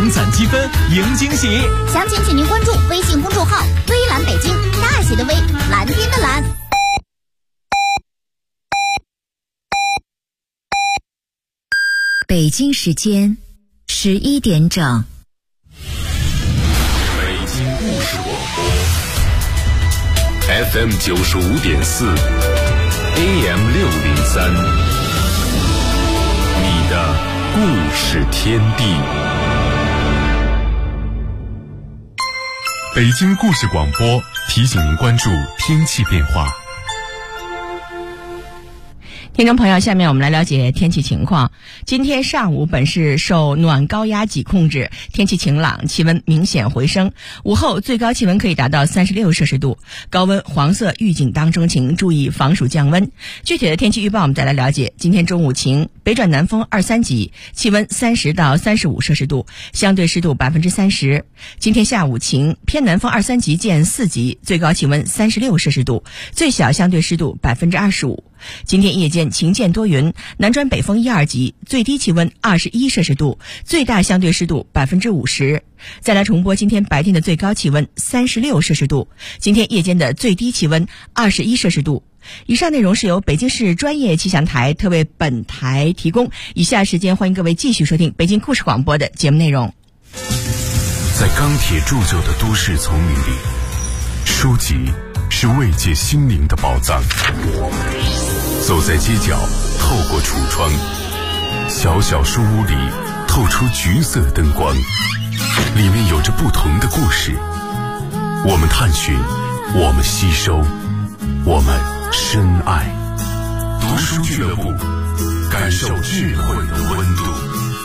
抢攒积分，赢惊喜。 详情请您关注微信公众号“微蓝北京”，大写的微，蓝天的蓝。 北京时间11点整。 北京故事广播 FM 95.4 AM 603，你的故事天地。北京故事广播提醒您关注天气变化。 听众朋友，下面我们来了解天气情况。今天上午本市受暖高压脊控制，天气晴朗，气温明显回升。午后最高气温可以达到36摄氏度，高温黄色预警当中，请注意防暑降温。具体的天气预报我们再来了解。今天中午晴，北转南风2、3级，气温30到35摄氏度，相对湿度30%。今天下午晴，偏南风2、3级见4级，最高气温36摄氏度，最小相对湿度25%。今天夜间晴见多云，南转北风1、2级，最低气温21摄氏度，最大相对湿度50%。再来重播今天白天的最高气温36摄氏度，今天夜间的最低气温21摄氏度。以上内容是由北京市专业气象台特为本台提供。以下时间欢迎各位继续收听北京故事广播的节目内容。 在钢铁铸就的都市丛林里，书籍是慰藉心灵的宝藏。走在街角，透过橱窗，小小书屋里透出橘色灯光，里面有着不同的故事。我们探寻，我们吸收，我们深爱。读书俱乐部，感受智慧的温度。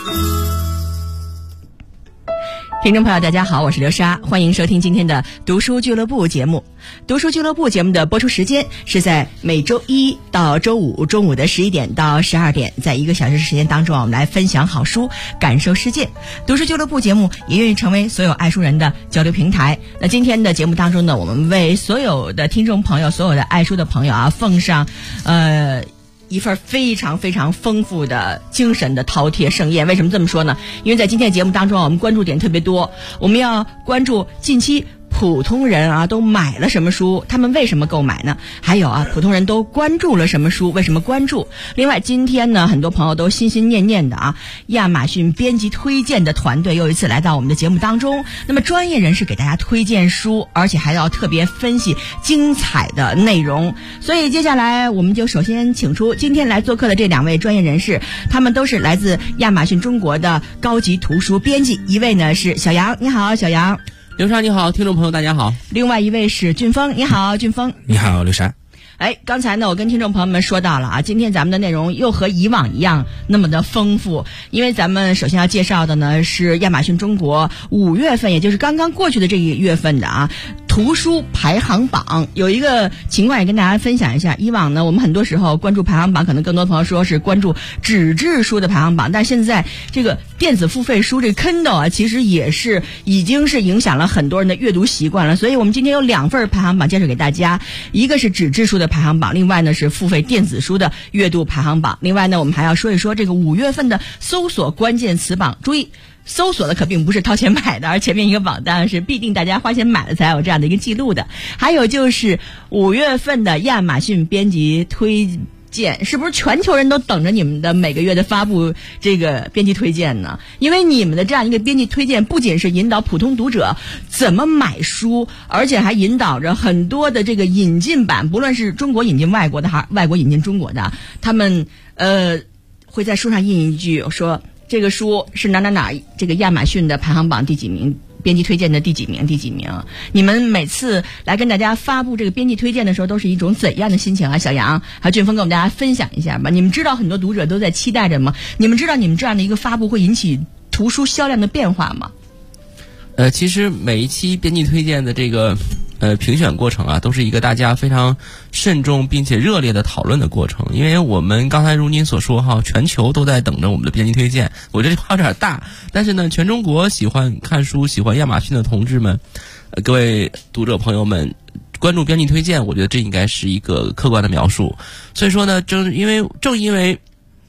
听众朋友大家好，我是刘莎，欢迎收听今天的读书俱乐部节目。读书俱乐部节目的播出时间是在每周一到周五中午的11点到12点，在1个小时时间当中，我们来分享好书，感受世界。读书俱乐部节目也愿意成为所有爱书人的交流平台。那今天的节目当中呢，我们为所有的听众朋友，所有的爱书的朋友啊，奉上一份非常非常丰富的精神的饕餮盛宴。为什么这么说呢？因为在今天的节目当中，我们关注点特别多，我们要关注近期普通人啊都买了什么书，他们为什么购买呢？还有啊，普通人都关注了什么书，为什么关注？另外今天呢，很多朋友都心心念念的啊，亚马逊编辑推荐的团队又一次来到我们的节目当中。那么专业人士给大家推荐书，而且还要特别分析精彩的内容。所以接下来我们就首先请出今天来做客的这2位专业人士，他们都是来自亚马逊中国的高级图书编辑。一位呢是小杨，你好，小杨。 刘莎你好，听众朋友大家好。 另外一位是俊峰，你好，俊峰。 你好，刘莎。 刚才呢我跟听众朋友们说到了啊，今天咱们的内容又和以往一样那么的丰富，因为咱们首先要介绍的呢是亚马逊中国5月份，也就是刚刚过去的这一月份的啊图书排行榜。有一个情况也跟大家分享一下，以往呢我们很多时候关注排行榜，可能更多朋友说是关注纸质书的排行榜，但现在这个电子付费书这个 Kindle 啊，其实也是已经是影响了很多人的阅读习惯了。所以我们今天有2份排行榜介绍给大家，一个是纸质书的排行榜，另外呢是付费电子书的阅读排行榜。另外呢我们还要说一说这个5月份的搜索关键词榜。注意，搜索的可并不是掏钱买的，而前面一个榜单是必定大家花钱买了才有这样的一个记录的。还有就是5月份的亚马逊编辑推荐，是不是全球人都等着你们的每个月的发布这个编辑推荐呢？因为你们的这样一个编辑推荐不仅是引导普通读者怎么买书，而且还引导着很多的这个引进版，不论是中国引进外国的还是外国引进中国的，他们会在书上印一句说这个书是哪哪哪这个亚马逊的排行榜第几名，编辑推荐的第几名。你们每次来跟大家发布这个编辑推荐的时候都是一种怎样的心情啊？小杨还有俊峰跟我们大家分享一下吧。你们知道很多读者都在期待着吗？你们知道你们这样的一个发布会引起图书销量的变化吗？ 其实每一期编辑推荐的这个评选过程啊，都是一个大家非常慎重并且热烈的讨论的过程。因为我们刚才如您所说哈，全球都在等着我们的编辑推荐。我这句话有点大，但是呢，全中国喜欢看书、喜欢亚马逊的同志们，各位读者朋友们，关注编辑推荐，我觉得这应该是一个客观的描述。所以说呢，正因为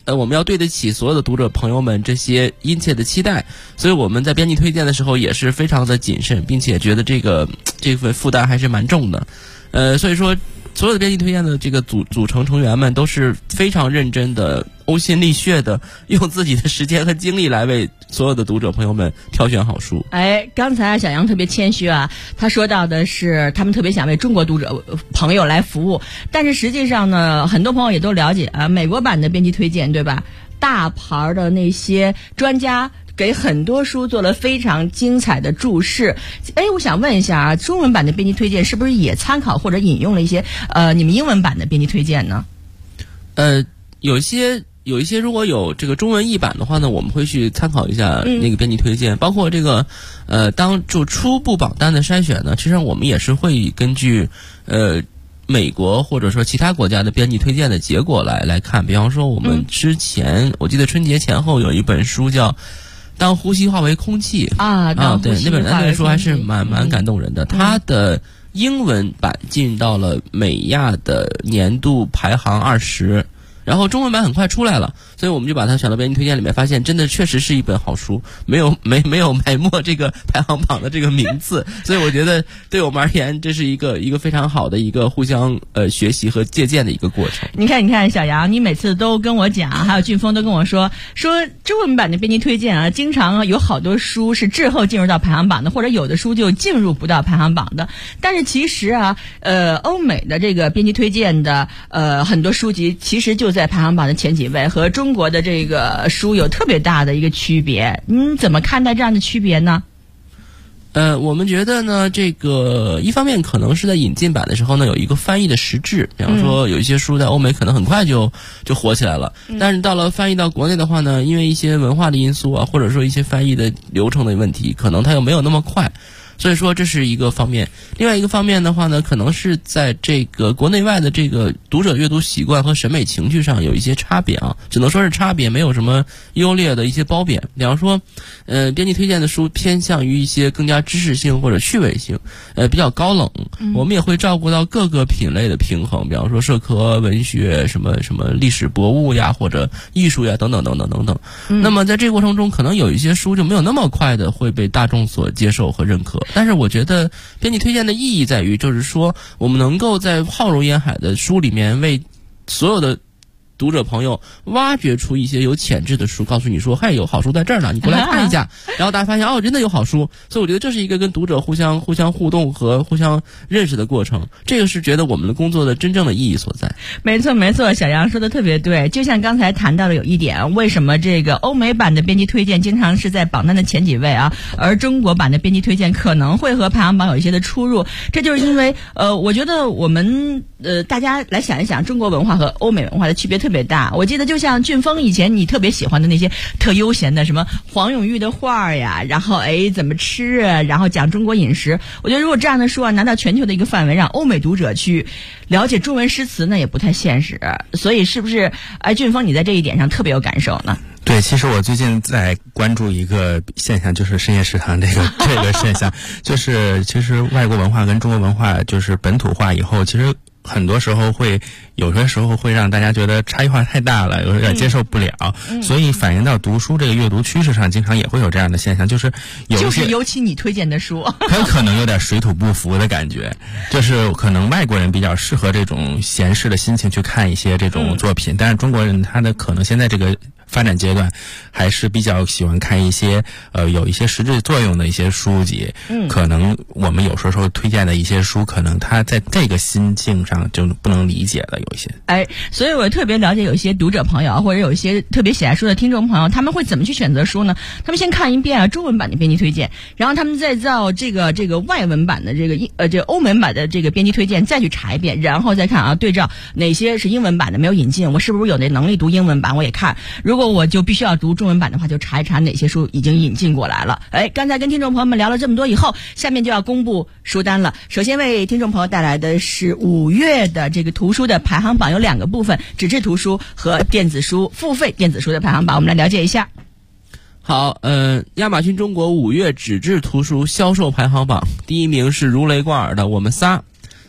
我们要对得起所有的读者朋友们这些殷切的期待，所以我们在编辑推荐的时候也是非常的谨慎，并且觉得这份负担还是蛮重的。所以说所有的编辑推荐的这个组成成员们都是非常认真的、呕心沥血的，用自己的时间和精力来为所有的读者朋友们挑选好书。 刚才小杨特别谦虚啊，他说到的是他们特别想为中国读者朋友来服务，但是实际上呢，很多朋友也都了解啊，美国版的编辑推荐，对吧？大牌的那些专家给很多书做了非常精彩的注释。我想问一下啊，中文版的编辑推荐是不是也参考或者引用了一些你们英文版的编辑推荐呢？ 有一些如果有这个中文译版的话呢，我们会去参考一下那个编辑推荐，包括这个当就初步榜单的筛选呢，其实我们也是会根据美国或者说其他国家的编辑推荐的结果来看。比方说我们之前我记得春节前后有一本书叫当呼吸化为空气对，那本书还是蛮感动人的。它的英文版进到了美亚的年度排行20，然后中文版很快出来了，所以我们就把它选到编辑推荐里面，发现真的确实是一本好书，没有埋没这个排行榜的这个名次。所以我觉得对我们而言，这是一个非常好的一个互相学习和借鉴的一个过程。 你看小杨，你每次都跟我讲，还有俊峰都跟我说中文版的编辑推荐啊，经常有好多书是滞后进入到排行榜的，或者有的书就进入不到排行榜的。但是其实啊，欧美的这个编辑推荐的很多书籍其实就在排行榜的前几位，和中国的这个书有特别大的一个区别。怎么看待这样的区别呢？ 我们觉得呢，这个一方面可能是在引进版的时候呢，有一个翻译的实质，比方说有一些书在欧美可能很快就火起来了，但是到了翻译到国内的话呢，因为一些文化的因素啊，或者说一些翻译的流程的问题，可能它又没有那么快。所以说这是一个方面。另外一个方面的话呢，可能是在这个国内外的这个读者阅读习惯和审美情趣上有一些差别啊，只能说是差别，没有什么优劣的一些褒贬。比方说编辑推荐的书偏向于一些更加知识性或者趣味性，比较高冷。我们也会照顾到各个品类的平衡，比方说社科、文学、什么历史博物呀，或者艺术呀，等等等等等等。那么在这个过程中，可能有一些书就没有那么快的会被大众所接受和认可。但是我觉得编辑推荐的意义在于，就是说我们能够在浩如烟海的书里面为所有的读者朋友挖掘出一些有潜质的书，告诉你说，嘿，有好书在这儿呢，你过来看一下。然后大家发现真的有好书。所以我觉得这是一个跟读者互相互动和互相认识的过程，这个是觉得我们的工作的真正的意义所在。 没错，小杨说的特别对。就像刚才谈到的有一点，为什么这个欧美版的编辑推荐经常是在榜单的前几位啊，而中国版的编辑推荐可能会和排行榜有一些的出入，这就是因为我觉得我们大家来想一想，中国文化和欧美文化的区别特别大。我记得就像俊峰以前你特别喜欢的那些特悠闲的什么黄永玉的画呀，然后怎么吃啊，然后讲中国饮食。我觉得如果这样的书啊拿到全球的一个范围，让欧美读者去了解中文诗词，那也不太现实。所以是不是俊峰你在这一点上特别有感受呢？ 对，其实我最近在关注一个现象，就是深夜食堂这个现象，就是其实外国文化跟中国文化就是本土化以后，其实有些时候会让大家觉得差异化太大了，有点接受不了，所以反映到读书这个阅读趋势上，经常也会有这样的现象，就是尤其你推荐的书， 很可能有点水土不服的感觉，就是可能外国人比较适合这种闲适的心情去看一些这种作品，但是中国人他的可能现在这个发展阶段还是比较喜欢看一些有一些实质作用的一些书籍，可能我们有时候推荐的一些书，可能他在这个心境上就不能理解了，有一些。 所以我特别了解有一些读者朋友或者有一些特别喜爱书的听众朋友，他们会怎么去选择书呢？他们先看一遍中文版的编辑推荐，然后他们再照这个外文版的这个欧文版的这个编辑推荐再去查一遍，然后再看对照哪些是英文版的没有引进，我是不是有那能力读英文版，我也看。如果我就必须要读中文版的话，就查一查哪些书已经引进过来了。刚才跟听众朋友们聊了这么多以后，下面就要公布书单了。首先为听众朋友带来的是5月的这个图书的排行榜，有2个部分，纸质图书和电子书付费电子书的排行榜，我们来了解一下。 好，亚马逊中国5月纸质图书销售排行榜，第1名是如雷贯耳的《我们仨》，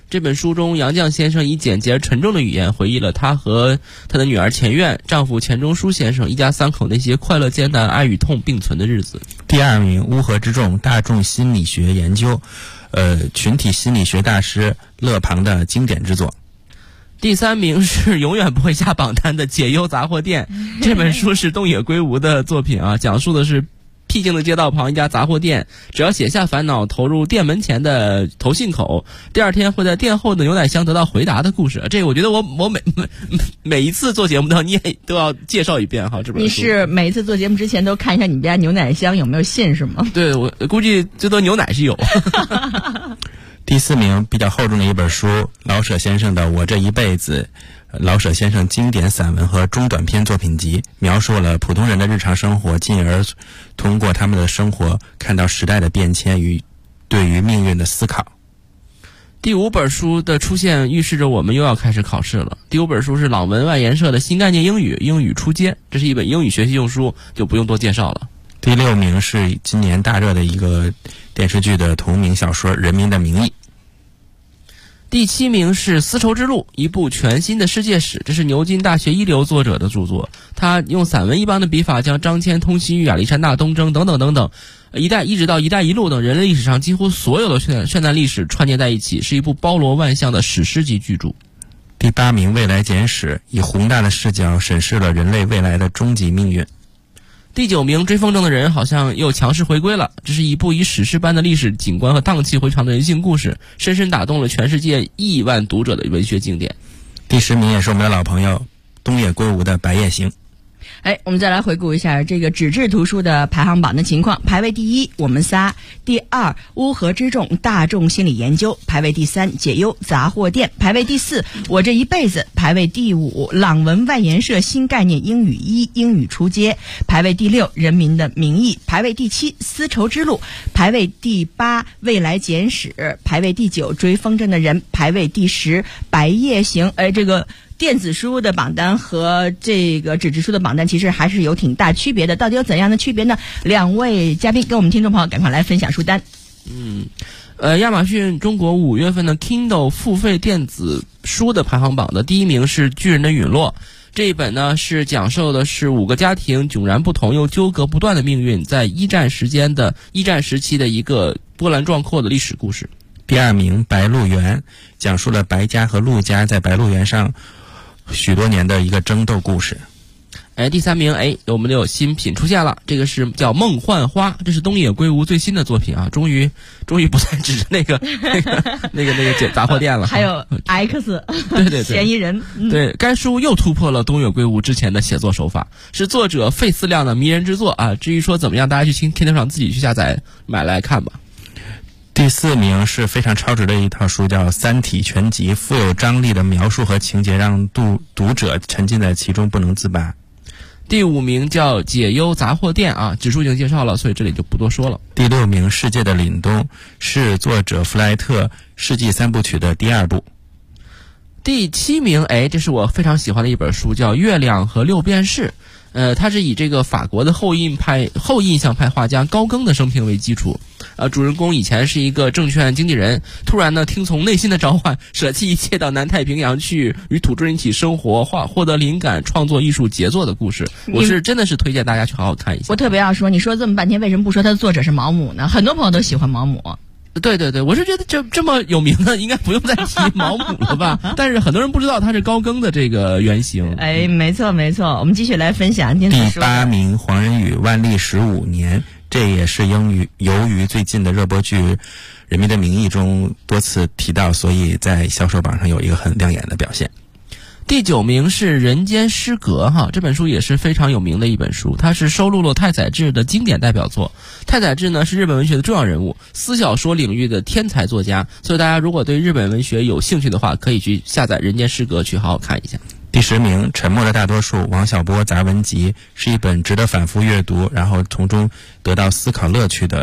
这本书中，杨绛先生以简洁而沉重的语言回忆了他和他的女儿钱院、丈夫钱钟书先生一家三口那些快乐艰难、爱与痛并存的日子。 第2名，乌合之众，大众心理学研究，群体心理学大师勒庞的经典之作。 第3名是永远不会下榜单的《解忧杂货店》，这本书是东野圭吾的作品啊，讲述的是僻静的街道旁一家杂货店，只要写下烦恼，投入店门前的投信口，第2天会在店后的牛奶箱得到回答的故事。这个我觉得我每一次做节目你也都要介绍一遍哈，这本书。 你是每一次做节目之前都看一下你们家牛奶箱有没有信是吗？ 对，我估计最多牛奶是有。 第4名，比较厚重的一本书，老舍先生的《我这一辈子》，老舍先生经典散文和中短篇作品集，描述了普通人的日常生活，进而通过他们的生活看到时代的变迁与对于命运的思考。 第5本书的出现预示着我们又要开始考试了。第5本书是朗文外研社的新概念英语初阶，这是一本英语学习用书，就不用多介绍了。 第6名是今年大热的一个电视剧的同名小说《人民的名义》。 第7名是《丝绸之路》，一部全新的世界史，这是牛津大学一流作者的著作。他用散文一般的笔法，将张骞通西域、亚历山大东征等等等等，一直到一带一路等人类历史上几乎所有的绚烂历史串接在一起，是一部包罗万象的史诗级巨著。 第8名《未来简史》，以宏大的视角审视了人类未来的终极命运。 第9名，追风筝的人好像又强势回归了。这是一部以史诗般的历史景观和荡气回肠的人性故事，深深打动了全世界亿万读者的文学经典。 第10名也是我们的老朋友东野圭吾的《白夜行》。 我们再来回顾一下这个纸质图书的排行榜的情况。排位第1，我们仨；第2，乌合之众，大众心理研究；排位第3，解忧杂货店；排位第4，我这一辈子；排位第5，朗文外研社新概念英语1英语初阶；排位第6，人民的名义；排位第7，丝绸之路；排位第8，未来简史；排位第9，追风筝的人；排位第10，白夜行。这个电子书的榜单和这个纸质书的榜单其实还是有挺大区别的，到底有怎样的区别呢？2位嘉宾跟我们听众朋友赶快来分享书单。 亚马逊中国5月份的 Kindle 付费电子书的排行榜的第1名是《巨人的陨落》，这一本呢是讲述的是5个家庭迥然不同又纠葛不断的命运，在一战时期的一个波澜壮阔的历史故事。 第2名《白鹿原》，讲述了白家和陆家在白鹿原上许多年的一个争斗故事。 第3名，我们有新品出现了，这个是叫《梦幻花》，这是东野圭吾最新的作品啊，终于不再只是那个杂货店了， 还有 X 对嫌疑人。 对，该书又突破了东野圭吾之前的写作手法，是作者费思量的迷人之作啊。至于说怎么样，大家去天天上自己去下载买来看吧。 第4名是非常超值的一套书，叫《三体全集》，富有张力的描述和情节让读者沉浸在其中不能自拔。 第5名叫《解忧杂货店》啊，指数已经介绍了，所以这里就不多说了。 第6名《世界的凛冬》是作者弗莱特世纪3部曲的第2部。 第7名，这是我非常喜欢的一本书，叫《月亮和六便士》。它是以这个法国的后印象派画家高更的生平为基础。主人公以前是一个证券经纪人，突然呢听从内心的召唤，舍弃一切到南太平洋去与土著人一起生活，获得灵感，创作艺术杰作的故事。我是真的是推荐大家去好好看一下。 我特别要说，你说这么半天，为什么不说他的作者是毛姆呢？很多朋友都喜欢毛姆。 对，我是觉得这么有名的，应该不用再提毛姆了吧？但是很多人不知道他是高更的这个原型。 没错，我们继续来分享电子书。 第8名黄仁宇《万历15年》，这也是由于最近的热播剧《人民的名义》中多次提到，所以在销售榜上有一个很亮眼的表现。 第9名是《人间失格》哈，这本书也是非常有名的一本书，它是收录了太宰治的经典代表作。太宰治呢是日本文学的重要人物，私小说领域的天才作家，所以大家如果对日本文学有兴趣的话，可以去下载《人间失格》去好好看一下。 第10名《沉默的大多数》王小波杂文集，是一本值得反复阅读，然后从中得到思考乐趣的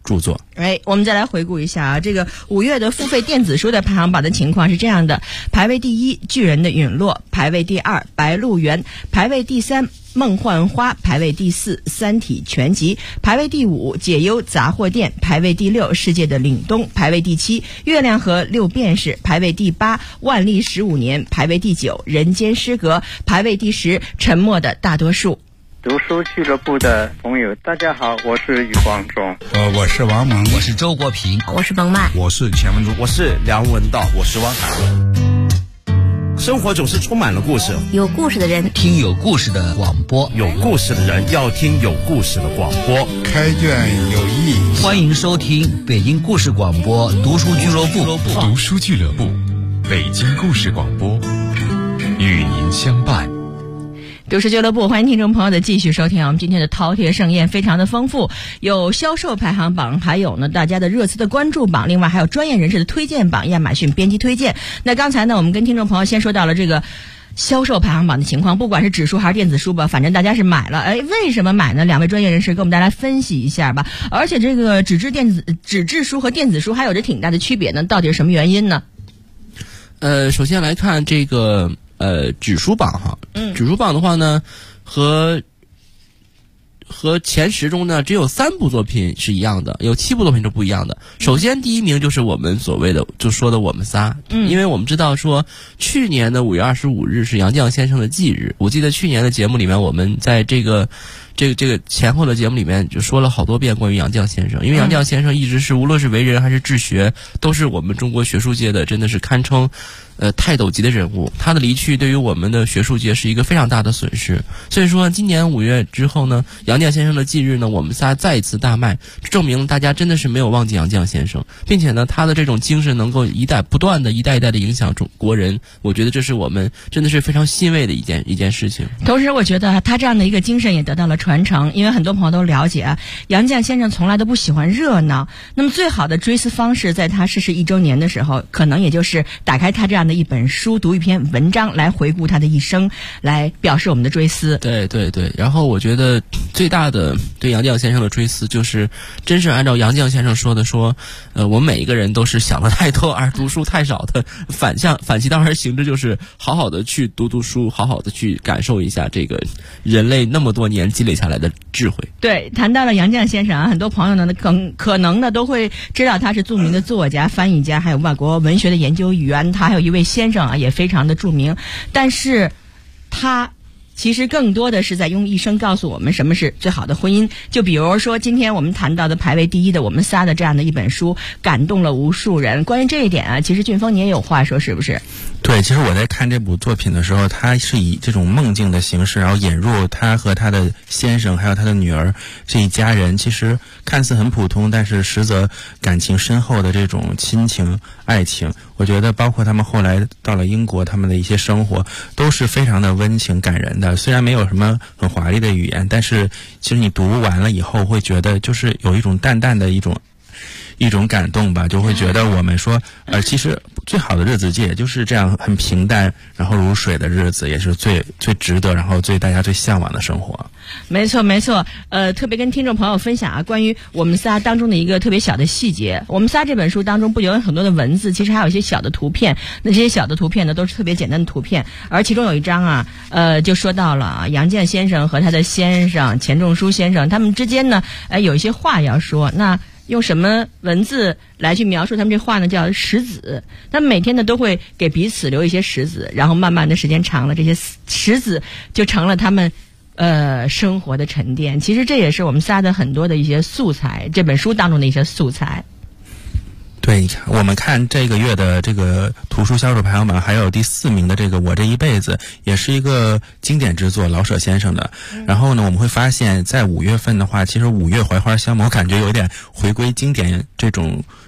著作。 我们再来回顾一下啊，这个5月的付费电子书的排行榜的情况是这样的：排位第1，巨人的陨落；排位第2，白鹿原；排位第3，梦幻花；排位第4，三体全集；排位第5，解忧杂货店；排位第6，世界的凛冬；排位第7，月亮和六便士；排位第8，万历15年；排位第9，人间失格；排位第10，沉默的大多数。 读书俱乐部的朋友，大家好，我是余光中。 我是王蒙， 我是周国平， 我是冯曼， 我是钱文竹， 我是梁文道，我是汪涵。生活总是充满了故事， 有故事的人听有故事的广播， 有故事的人要听有故事的广播。 开卷有益， 欢迎收听北京故事广播读书俱乐部。 读书俱乐部，北京故事广播，与您相伴。 读书俱乐部，欢迎听众朋友的继续收听。我们今天的饕餮盛宴非常的丰富，有销售排行榜，还有呢大家的热词的关注榜，另外还有专业人士的推荐榜，亚马逊编辑推荐。那刚才呢，我们跟听众朋友先说到了这个销售排行榜的情况，不管是纸书还是电子书吧，反正大家是买了。为什么买呢？两位专业人士给我们大家分析一下吧。而且这个纸质书和电子书还有着挺大的区别呢，到底是什么原因呢？ 首先来看这个纸书榜哈，纸书榜的话呢，和前10中呢，只有3部作品是一样的，有7部作品是不一样的。首先第1名就是我们所谓的就说的我们仨，因为我们知道说去年的5月25日是杨绛先生的忌日，我记得去年的节目里面，我们在这个前后的节目里面就说了好多遍关于杨绛先生，因为杨绛先生一直是无论是为人还是治学，都是我们中国学术界的真的是堪称泰斗级的人物。他的离去对于我们的学术界是一个非常大的损失。所以说今年5月之后呢，杨绛先生的忌日呢，我们仨再一次大卖，证明大家真的是没有忘记杨绛先生，并且呢他的这种精神能够不断的一代一代的影响国人，我觉得这是我们真的是非常欣慰的一件事情。 同时我觉得他这样的一个精神也得到了传承，因为很多朋友都了解杨绛先生从来都不喜欢热闹，那么最好的追思方式在他逝世1周年的时候，可能也就是打开他这样的一本书，读一篇文章来回顾他的一生，来表示我们的追思。 对对对，然后我觉得最大的对杨绛先生的追思就是真是按照杨绛先生说的说，我们每一个人都是想的太多而读书太少的，反其道而行之，就是好好的去读书，好好的去感受一下这个人类那么多年积累下来的智慧。 对，谈到了杨绛先生啊，很多朋友呢可能呢都会知道他是著名的作家、翻译家，还有外国文学的研究员。他还有一位先生啊，也非常的著名，但是他其实更多的是在用一生告诉我们什么是最好的婚姻。就比如说今天我们谈到的排位第1的我们仨的这样的一本书，感动了无数人。关于这一点啊，其实俊峰你也有话说，是不是？ 对，其实我在看这部作品的时候，他是以这种梦境的形式，然后引入他和他的先生还有他的女儿这一家人，其实看似很普通，但是实则感情深厚的这种亲情爱情，我觉得包括他们后来到了英国，他们的一些生活都是非常的温情感人的。虽然没有什么很华丽的语言，但是其实你读完了以后会觉得就是有一种淡淡的一种感动吧，就会觉得我们说其实最好的日子也就是这样很平淡然后如水的日子，也是最值得然后大家最向往的生活。 没错没错，特别跟听众朋友分享啊，关于我们仨当中的一个特别小的细节。我们仨这本书当中不仅有很多的文字，其实还有一些小的图片，那这些小的图片呢都是特别简单的图片，而其中有一张啊就说到了啊，杨绛先生和他的先生钱钟书先生他们之间呢有一些话要说，那用什么文字来去描述他们这话呢？叫石子。他们每天呢都会给彼此留一些石子，然后慢慢的时间长了，这些石子就成了他们生活的沉淀。其实这也是我们仨的很多的一些素材，这本书当中的一些素材。 对，我们看这个月的这个图书销售排行榜，还有第4名的这个《我这一辈子》，也是一个经典之作，老舍先生的。然后呢，我们会发现，在5月份的话，其实5月槐花香，我感觉有点回归经典这种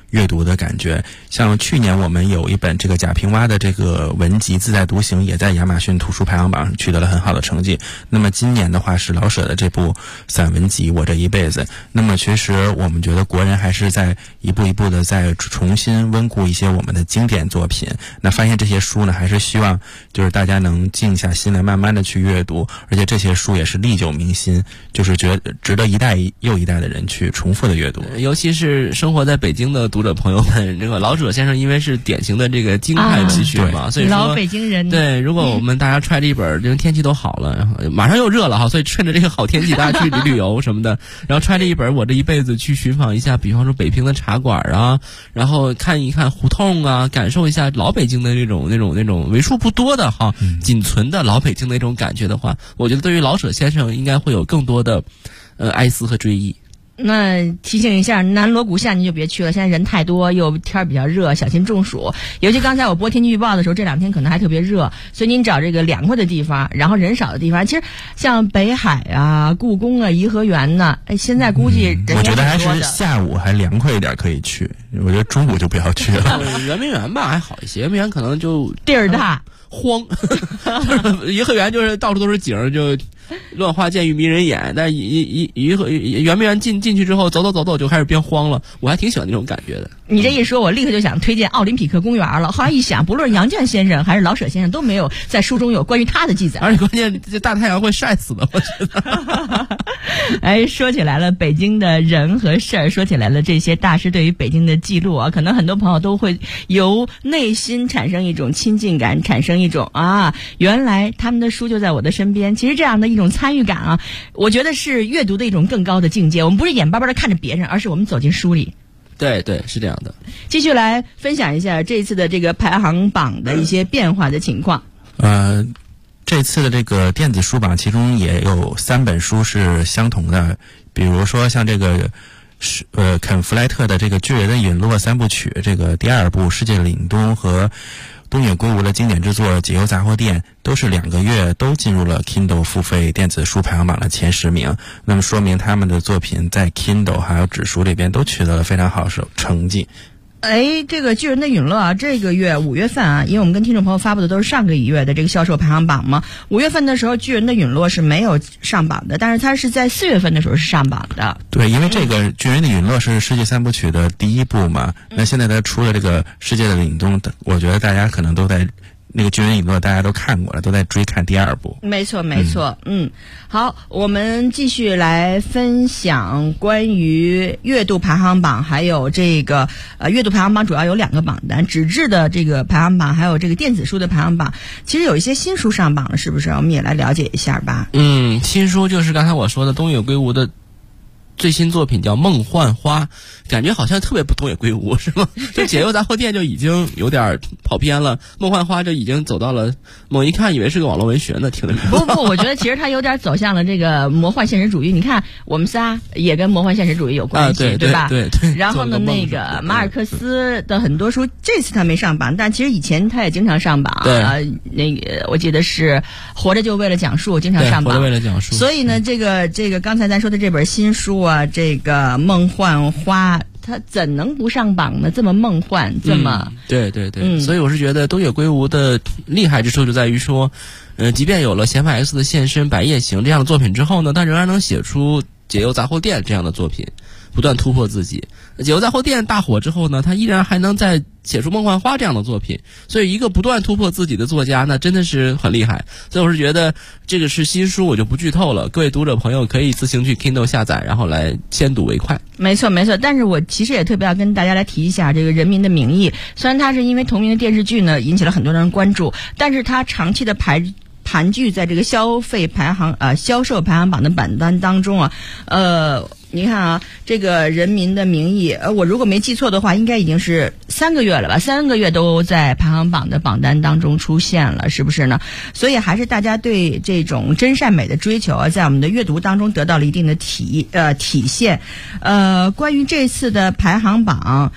阅读的感觉。像去年我们有一本这个贾平凹的这个文集《自在独行》，也在亚马逊图书排行榜上取得了很好的成绩。那么今年的话是老舍的这部散文集《我这一辈子》。那么其实我们觉得国人还是在一步一步的在重新温故一些我们的经典作品。那发现这些书呢，还是希望就是大家能静下心来慢慢的去阅读，而且这些书也是历久弥新，就是觉得值得一代又一代的人去重复的阅读。 尤其是生活在北京的读者朋友们，这个老舍先生因为是典型的这个京派气血嘛，所以说老北京人。 对，如果我们大家揣着一本，这个天气都好了，然后马上又热了哈，所以趁着这个好天气，大家去旅游什么的，然后揣着一本《我这一辈子》去寻访一下，比方说北平的茶馆啊，然后看一看胡同啊，感受一下老北京的那种为数不多的哈仅存的老北京的那种感觉的话，我觉得对于老舍先生应该会有更多的哀思和追忆。 那提醒一下，南锣鼓巷你就别去了，现在人太多，又天儿比较热，小心中暑。尤其刚才我播天气预报的时候，这2天可能还特别热，所以您找这个凉快的地方，然后人少的地方。其实像北海啊、故宫啊、颐和园呢，现在估计人我觉得还是下午还凉快一点可以去，我觉得中午就不要去了。 圆明园吧还好一些，圆明园可能就地儿大。 荒，颐和园就是到处都是景，就乱花渐欲迷人眼。但是圆明园进去之后，走就开始变荒了。我还挺喜欢那种感觉的。 你这一说，我立刻就想推荐奥林匹克公园了。后来一想，不论杨绛先生还是老舍先生，都没有在书中有关于他的记载。 而且关键，这大太阳会晒死的，我觉得。 哎，说起来了，北京的人和事儿，说起来了，这些大师对于北京的记录啊，可能很多朋友都会由内心产生一种亲近感，产生一种原来他们的书就在我的身边。其实这样的一种参与感啊，我觉得是阅读的一种更高的境界。我们不是眼巴巴的看着别人，而是我们走进书里。 对，是这样的。 继续来分享一下这次的这个排行榜的一些变化的情况。 这次的这个电子书榜，其中也有3本书是相同的，比如说像这个肯弗莱特的这个《巨人的陨落3部曲》，这个第2部《世界的凛冬》和东野圭吾的经典之作《解忧杂货店》，都是2个月都进入了 Kindle 付费电子书排行榜的前10名。那么说明他们的作品在 Kindle 还有纸书里边都取得了非常好的成绩。 这个巨人的陨落啊，这个月5月份啊，因为我们跟听众朋友发布的都是上个月的这个销售排行榜嘛。5月份的时候，巨人的陨落是没有上榜的，但是它是在4月份的时候是上榜的。 对，因为这个巨人的陨落是世界3部曲的第1部嘛，那现在它出了这个世界的凛冬，我觉得大家可能都在那个巨人陨落大家都看过了，都在追看第2部。 没错。好，我们继续来分享关于阅读排行榜，还有这个阅读排行榜主要有2个榜单，纸质的这个排行榜，还有这个电子书的排行榜。其实有一些新书上榜了，是不是？我们也来了解一下吧。 新书就是刚才我说的东野圭吾的最新作品叫《梦幻花》，感觉好像特别不东野圭吾，是吗？就解忧杂货店就已经有点跑偏了，梦幻花就已经走到了，猛一看以为是个网络文学呢，听得不，我觉得其实它有点走向了这个魔幻现实主义。你看，我们仨也跟魔幻现实主义有关系， 对吧？ 对。 然后呢，那个马尔克斯的很多书，这次他没上榜，但其实以前他也经常上榜。 对， 那个我记得是《活着就为了讲述》经常上榜。 活着为了讲述。 所以呢，这个刚才咱说的这本新书啊，这个梦幻花，它怎能不上榜呢？这么梦幻，这么对。所以我是觉得东野圭吾的厉害之处就在于说，即便有了嫌犯 X 的现身、百叶行这样的作品之后呢，他仍然能写出解忧杂货店这样的作品，不断突破自己。解忧杂货店大火之后呢，他依然还能再写出梦幻花这样的作品，所以一个不断突破自己的作家，那真的是很厉害。所以我是觉得这个是新书，我就不剧透了，各位读者朋友可以自行去 Kindle 下载，然后来先睹为快。 没错。但是我其实也特别要跟大家来提一下这个《人民的名义》，虽然它是因为同名的电视剧呢引起了很多人关注，但是它长期的盘踞在这个销售排行榜的榜单当中啊。你看啊，这个《人民的名义》，我如果没记错的话，应该已经是3个月了吧？3个月都在排行榜的榜单当中出现了，是不是呢？所以还是大家对这种真善美的追求啊，在我们的阅读当中得到了一定的体现。关于这次的排行榜，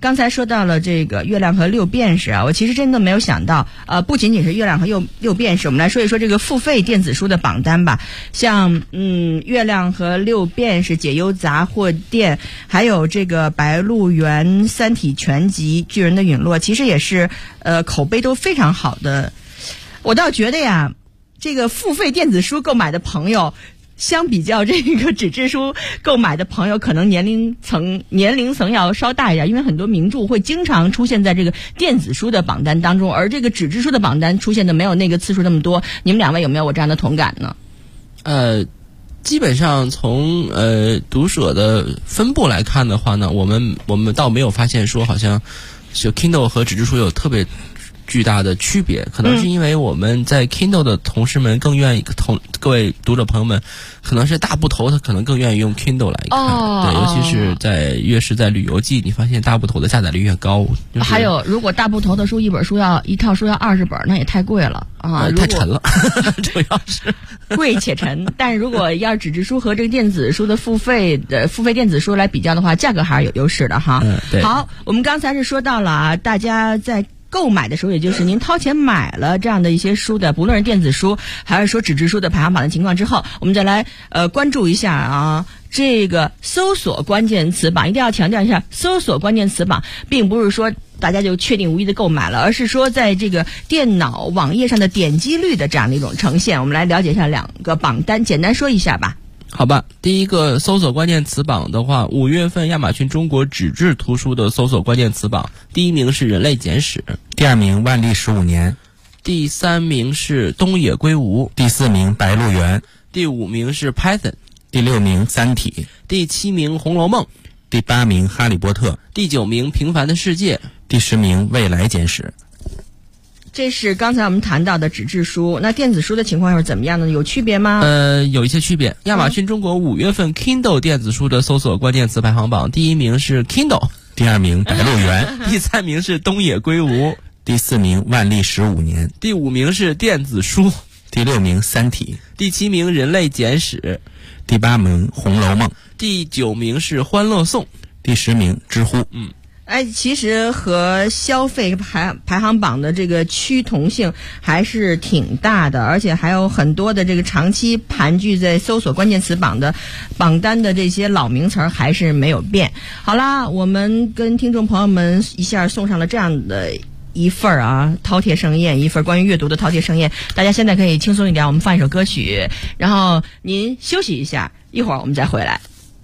刚才说到了这个月亮和六便士啊，我其实真的没有想到，不仅仅是月亮和六便士，我们来说一说这个付费电子书的榜单吧。像月亮和六便士、解忧杂货店，还有这个白鹿原、三体全集、巨人的陨落，其实也是口碑都非常好的。我倒觉得呀，这个付费电子书购买的朋友，相比较这个纸质书购买的朋友，可能年龄层要稍大一点，因为很多名著会经常出现在这个电子书的榜单当中，而这个纸质书的榜单出现的没有那个次数那么多。你们两位有没有我这样的同感呢？ 基本上从读者的分布来看的话呢，我们倒没有发现说好像就 Kindle 和纸质书有特别巨大的区别，可能是因为我们在 Kindle 的同事们更愿意各位读者朋友们，可能是大部头他可能更愿意用 Kindle 来看，对，尤其是越是在旅游季，你发现大部头的下载率越高。 还有，如果大部头的书一套书要20本，那也太贵了啊， 太沉了，主要是贵且沉。但如果要纸质书和这个电子书的付费电子书来比较的话，价格还是有优势的哈。 对。 好，我们刚才是说到了啊，大家在购买的时候，也就是您掏钱买了这样的一些书的，不论是电子书还是说纸质书的排行榜的情况之后，我们再来关注一下啊，这个搜索关键词榜。一定要强调一下，搜索关键词榜并不是说大家就确定无疑的购买了，而是说在这个电脑网页上的点击率的这样的一种呈现。我们来了解一下两个榜单，简单说一下吧。 好吧，第一个搜索关键词榜的话，5月份亚马逊中国纸质图书的搜索关键词榜，第1名是人类简史， 第2名万历15年， 第3名是东野圭吾， 第4名白鹿原， 第5名是 Python， 第6名三体， 第7名红楼梦， 第8名哈利波特， 第9名平凡的世界， 第10名未来简史。 这是刚才我们谈到的纸质书，那电子书的情况又是怎么样呢？有区别吗？ 有一些区别。亚马逊中国5月份 Kindle 电子书的搜索关键词排行榜，第1名是 Kindle， 第2名白鹿原， 第3名是东野圭吾， 第4名万历15年， 第5名是电子书， 第6名三体， 第7名人类简史， 第8名红楼梦， 第9名是欢乐颂， 第10名知乎。 其实和消费排行榜的这个趋同性还是挺大的，而且还有很多的这个长期盘踞在搜索关键词榜单的这些老名词还是没有变。好啦，我们跟听众朋友们一下送上了这样的一份饕餮盛宴，一份关于阅读的饕餮盛宴。大家现在可以轻松一点，我们放一首歌曲，然后您休息一下，一会儿我们再回来。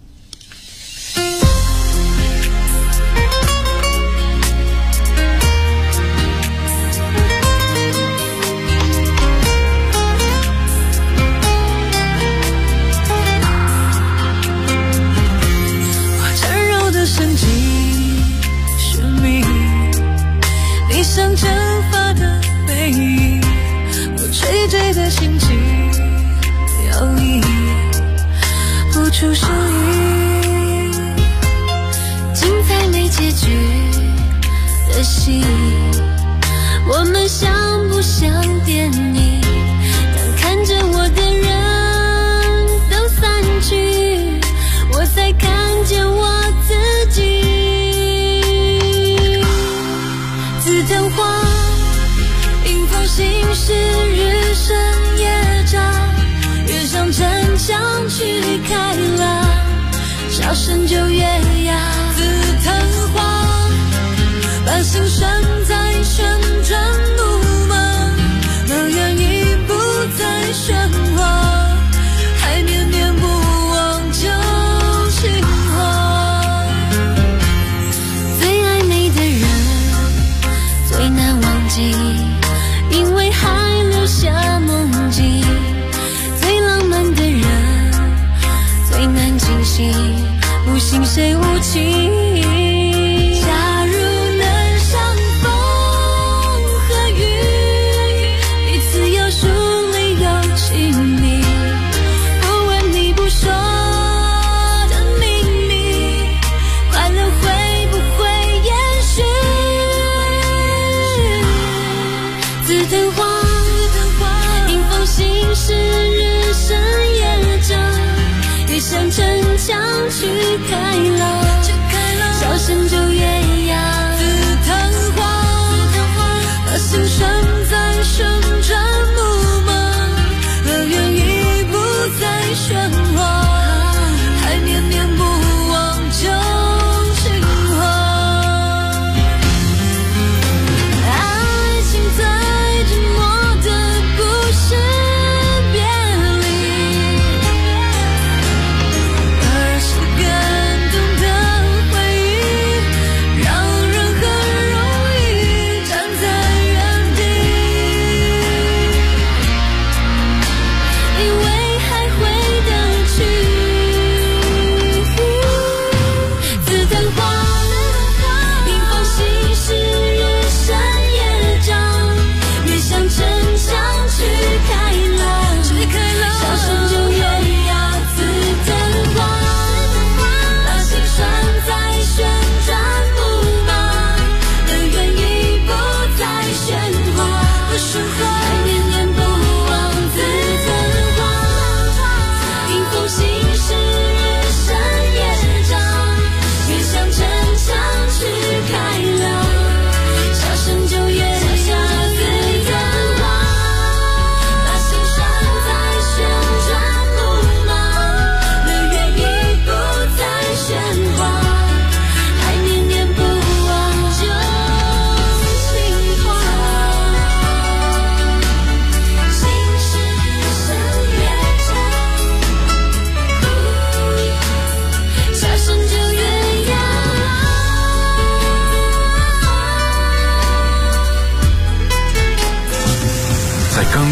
像蒸发的背影，我垂坠的心情摇曳不出声音，精彩没结局的戏，我们像不像电影？当看着我的人都散去，我才看见我自己。紫藤花迎风行驶，日升夜长，越向城墙去开朗，笑声就越哑。紫藤花把心拴在旋转木马，那样已不再喧哗，还念念不忘旧情话。最爱你的人最难忘记，因为还留下梦境。最浪漫的人最难惊醒，不信谁无情。假如能相逢和雨，彼此有疏离有亲密，不问你不说的秘密，快乐会不会延续？紫藤花迎风行驶，日升夜长，越向城墙去开朗，笑声就越哑。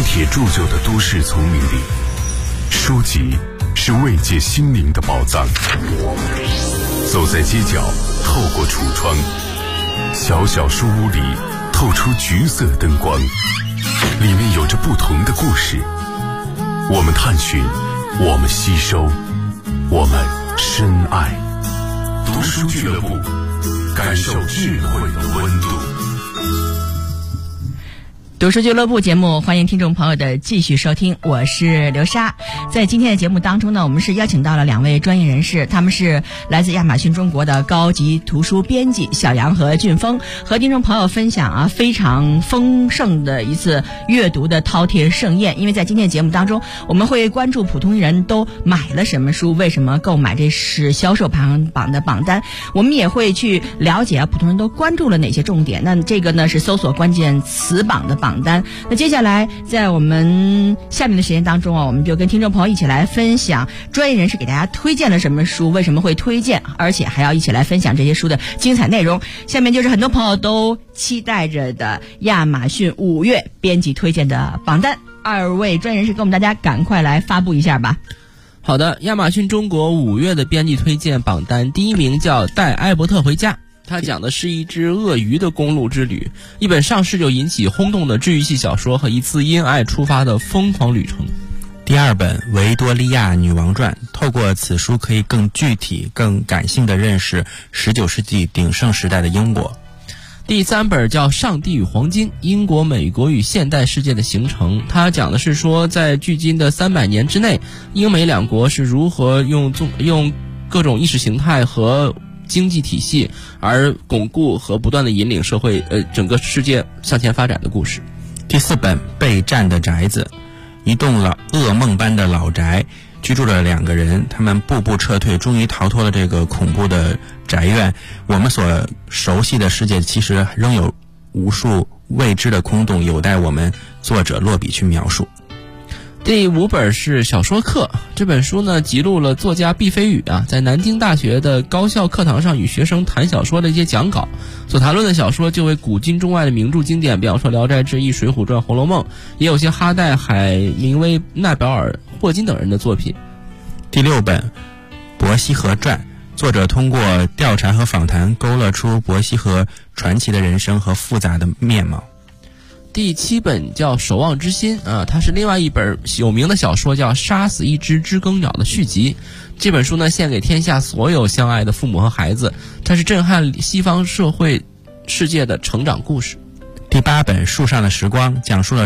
铁铸就的都市丛林里，书籍是慰藉心灵的宝藏。走在街角，透过橱窗，小小书屋里透出橘色灯光，里面有着不同的故事。我们探寻，我们吸收，我们深爱。读书俱乐部，感受智慧的温度。 读书俱乐部节目，欢迎听众朋友的继续收听，我是刘莎。在今天的节目当中呢，我们是邀请到了2位专业人士，他们是来自亚马逊中国的高级图书编辑小杨和俊峰，和听众朋友分享非常丰盛的一次阅读的饕餮盛宴。因为在今天的节目当中，我们会关注普通人都买了什么书，为什么购买，这是销售排行榜的榜单。我们也会去了解普通人都关注了哪些重点。那这个呢是搜索关键词榜的榜单。那接下来在我们下面的时间当中我们就跟听众朋友一起来分享专业人士给大家推荐了什么书，为什么会推荐，而且还要一起来分享这些书的精彩内容。下面就是很多朋友都期待着的亚马逊5月编辑推荐的榜单，2位专业人士跟我们大家赶快来发布一下吧。 好的，亚马逊中国5月的编辑推荐榜单，第1名叫带艾伯特回家。它讲的是一只鳄鱼的公路之旅，一本上市就引起轰动的治愈系小说和一次因爱出发的疯狂旅程。 第2本《维多利亚女王传》，透过此书可以更具体、更感性地认识19世纪鼎盛时代的英国。 第3本叫《上帝与黄金：英国、美国与现代世界的形成》，它讲的是说，在距今的300年之内，英美两国是如何用各种意识形态和经济体系而巩固和不断的引领社会整个世界向前发展的故事。 第4本《被占的宅子》，一栋噩梦般的老宅，居住着2个人，他们步步撤退，终于逃脱了这个恐怖的宅院。我们所熟悉的世界其实仍有无数未知的空洞，有待我们作者落笔去描述。 第5本是小说课，这本书呢记录了作家毕飞宇在南京大学的高校课堂上与学生谈小说的一些讲稿，所谈论的小说就为古今中外的名著经典，比方说《聊斋志异》《水浒传》《红楼梦》，也有些哈代、海明威、纳保尔、霍金等人的作品。 第6本《伯希和传》，作者通过调查和访谈勾勒出伯希和传奇的人生和复杂的面貌。 第7本叫《守望之心》它是另外一本有名的小说，叫《杀死一只知更鸟》的续集。这本书呢献给天下所有相爱的父母和孩子，它是震撼西方社会世界的成长故事。 第8本《树上的时光》，讲述了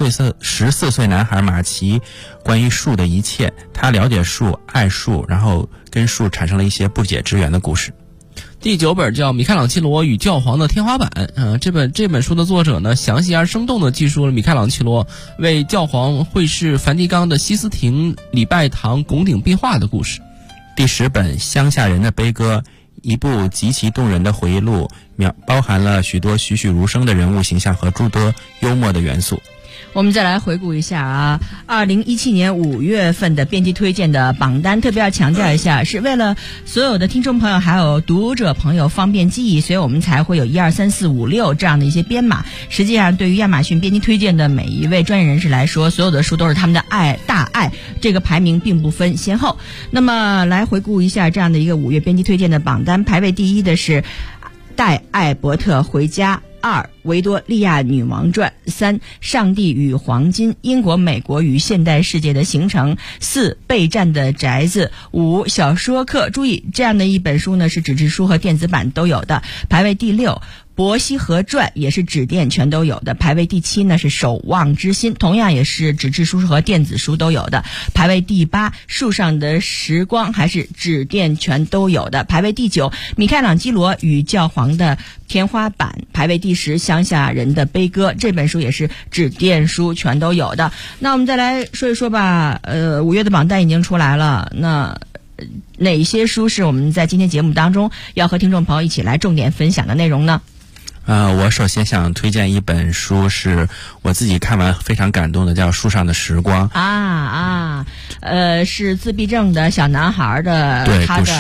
14岁男孩马奇关于树的一切，他了解树、爱树，然后跟树产生了一些不解之缘的故事。 第9本叫《米开朗基罗与教皇的天花板》这本书的作者呢，详细而生动地记述了米开朗基罗为教皇绘制梵蒂冈的西斯廷礼拜堂拱顶壁画的故事。 第10本《乡下人的悲歌》，一部极其动人的回忆录，包含了许多栩栩如生的人物形象和诸多幽默的元素。 我们再来回顾一下2017年5月份的编辑推荐的榜单，特别要强调一下，是为了所有的听众朋友还有读者朋友方便记忆，所以我们才会有1、2、3、4、5、6这样的一些编码。实际上对于亚马逊编辑推荐的每一位专业人士来说，所有的书都是他们的大爱，这个排名并不分先后。那么来回顾一下这样的一个5月编辑推荐的榜单，排位第1的是带艾伯特回家，2维多利亚女王传，3上帝与黄金：英国、美国与现代世界的形成，4备战的宅子，5小说课。注意，这样的一本书呢是纸质书和电子版都有的，排位第6。伯希和传也是纸电全都有的，排位第7呢是守望之心，同样也是纸质书和电子书都有的，排位第8。树上的时光还是纸电全都有的，排位第9。米开朗基罗与教皇的天花板，排位第10。乡下人的悲歌，这本书也是纸电书全都有的。那我们再来说一说吧，5月的榜单已经出来了，那哪些书是我们在今天节目当中要和听众朋友一起来重点分享的内容呢？ 我首先想推荐一本书，是我自己看完非常感动的，叫《树上的时光》是自闭症的小男孩的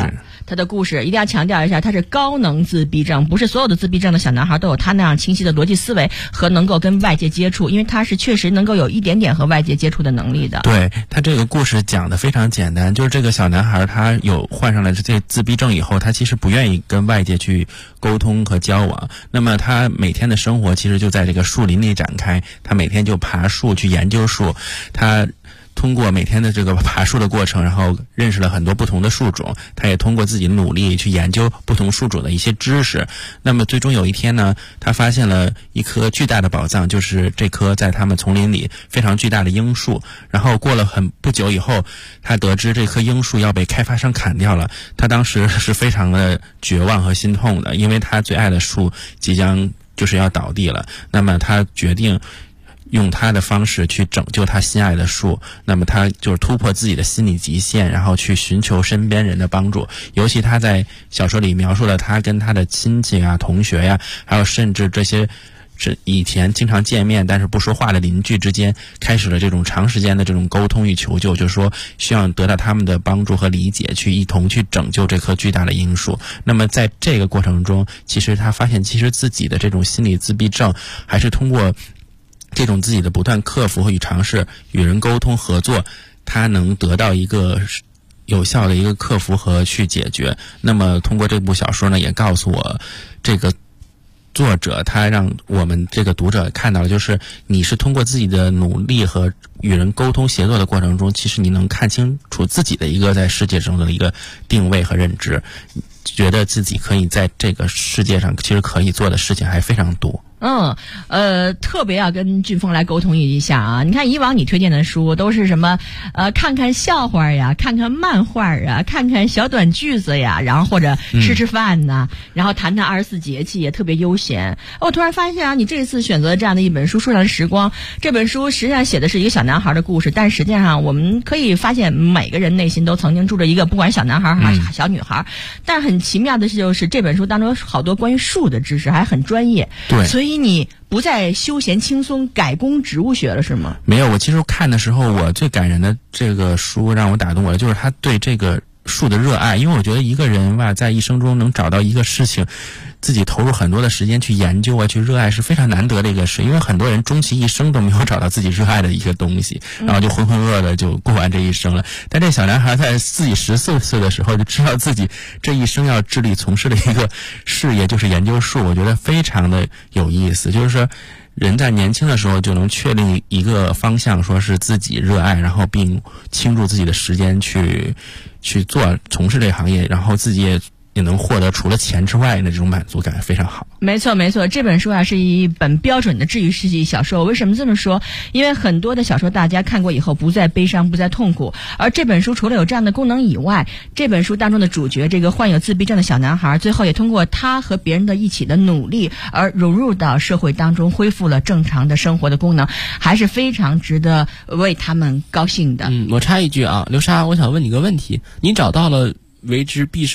他的故事，一定要强调一下，他是高能自闭症，不是所有的自闭症的小男孩都有他那样清晰的逻辑思维和能够跟外界接触，因为他是确实能够有一点点和外界接触的能力的。 对，他这个故事讲的非常简单，就是这个小男孩他有患上了这自闭症以后，他其实不愿意跟外界去沟通和交往，那么他每天的生活其实就在这个树林里展开，他每天就爬树去研究树，他通过每天的这个爬树的过程，然后认识了很多不同的树种，他也通过自己的努力去研究不同树种的一些知识。那么最终有一天呢，他发现了一颗巨大的宝藏，就是这棵在他们丛林里非常巨大的樱树。然后过了不久以后，他得知这棵樱树要被开发商砍掉了，他当时是非常的绝望和心痛的，因为他最爱的树即将就是要倒地了。那么他决定用他的方式去拯救他心爱的树，那么他就是突破自己的心理极限，然后去寻求身边人的帮助。尤其他在小说里描述了他跟他的亲戚啊、同学呀，还有甚至这些以前经常见面但是不说话的邻居之间，开始了这种长时间的这种沟通与求救，就是说需要得到他们的帮助和理解，去一同去拯救这棵巨大的樱树。那么在这个过程中，其实他发现其实自己的这种心理自闭症还是通过这种自己的不断克服和尝试与人沟通合作，他能得到一个有效的一个克服和去解决。那么通过这部小说呢，也告诉我这个作者他让我们这个读者看到了，就是你是通过自己的努力和与人沟通协作的过程中，其实你能看清楚自己的一个在世界中的一个定位和认知，觉得自己可以在这个世界上其实可以做的事情还非常多。 特别要跟俊峰来沟通一下啊！你看以往你推荐的书都是什么看看笑话呀，看看漫画呀，看看小短句子呀，然后或者吃饭呐，然后谈谈24节气，也特别悠闲。我突然发现啊，你这次选择这样的一本书《树上的时光》，这本书实际上写的是一个小男孩的故事，但实际上我们可以发现每个人内心都曾经住着一个不管小男孩还是小女孩，但很奇妙的就是这本书当中有好多关于树的知识，还很专业。 对， 所以你不再休闲轻松改攻植物学了是吗？ 没有，我其实看的时候，我最感人的这个书让我打动我的就是他对这个树的热爱。因为我觉得一个人吧，在一生中能找到一个事情自己投入很多的时间去研究啊，去热爱是非常难得的一个事。因为很多人终其一生都没有找到自己热爱的一个东西，然后就浑浑噩的就过完这一生了。但这小男孩在自己14岁的时候就知道自己这一生要致力从事的一个事业就是研究树，我觉得非常的有意思。就是说人在年轻的时候就能确定一个方向，说是自己热爱，然后并倾注自己的时间去从事这个行业，然后自己也能获得除了钱之外的这种满足感，非常好。 没错没错，这本书啊是一本标准的治愈系小说。为什么这么说？因为很多的小说大家看过以后不再悲伤不再痛苦，而这本书除了有这样的功能以外，这本书当中的主角这个患有自闭症的小男孩，最后也通过他和别人的一起的努力而融入到社会当中，恢复了正常的生活的功能，还是非常值得为他们高兴的。 我插一句啊，刘莎，我想问你个问题，你找到了为之必胜